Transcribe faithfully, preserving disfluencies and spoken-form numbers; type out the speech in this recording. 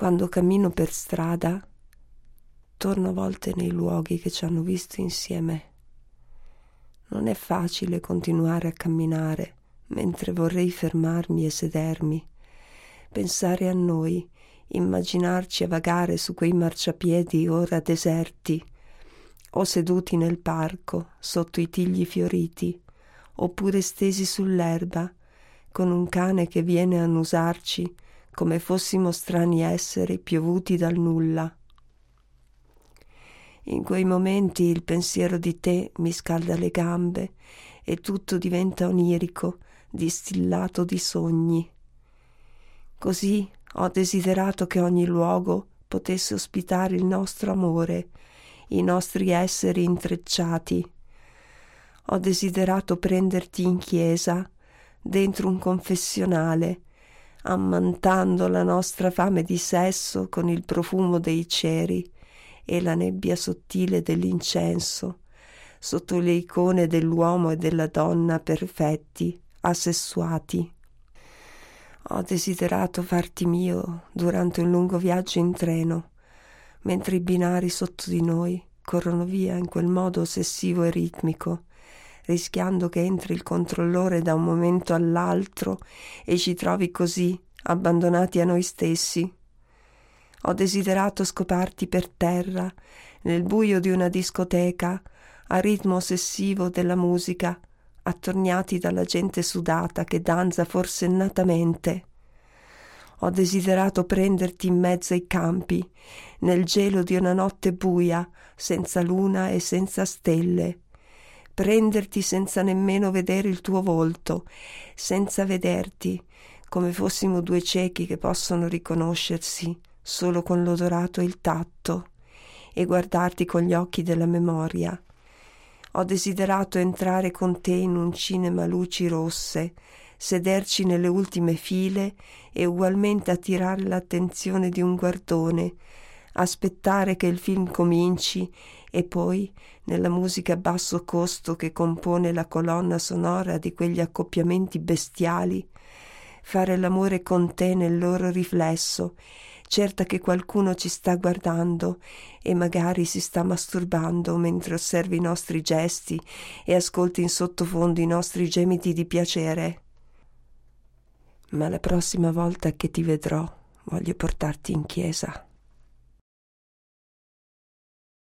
Quando cammino per strada, torno a volte nei luoghi che ci hanno visto insieme. Non è facile continuare a camminare mentre vorrei fermarmi e sedermi, pensare a noi, immaginarci a vagare su quei marciapiedi ora deserti, o seduti nel parco sotto i tigli fioriti, oppure stesi sull'erba con un cane che viene a annusarci come fossimo strani esseri piovuti dal nulla. In quei momenti il pensiero di te mi scalda le gambe e tutto diventa onirico, distillato di sogni. Così ho desiderato che ogni luogo potesse ospitare il nostro amore, i nostri esseri intrecciati. Ho desiderato prenderti in chiesa, dentro un confessionale, ammantando la nostra fame di sesso con il profumo dei ceri e la nebbia sottile dell'incenso, sotto le icone dell'uomo e della donna perfetti, assessuati. Ho desiderato farti mio durante un lungo viaggio in treno, mentre i binari sotto di noi corrono via in quel modo ossessivo e ritmico, rischiando che entri il controllore da un momento all'altro e ci trovi così, abbandonati a noi stessi. Ho desiderato scoparti per terra, nel buio di una discoteca, a ritmo ossessivo della musica, attorniati dalla gente sudata che danza forsennatamente. Ho desiderato prenderti in mezzo ai campi, nel gelo di una notte buia, senza luna e senza stelle. Prenderti senza nemmeno vedere il tuo volto, senza vederti, come fossimo due ciechi che possono riconoscersi solo con l'odorato e il tatto, e guardarti con gli occhi della memoria. Ho desiderato entrare con te in un cinema a luci rosse, sederci nelle ultime file e ugualmente attirare l'attenzione di un guardone, aspettare che il film cominci e poi, nella musica a basso costo che compone la colonna sonora di quegli accoppiamenti bestiali, fare l'amore con te nel loro riflesso, certa che qualcuno ci sta guardando e magari si sta masturbando mentre osservi i nostri gesti e ascolti in sottofondo i nostri gemiti di piacere. Ma la prossima volta che ti vedrò voglio portarti in chiesa.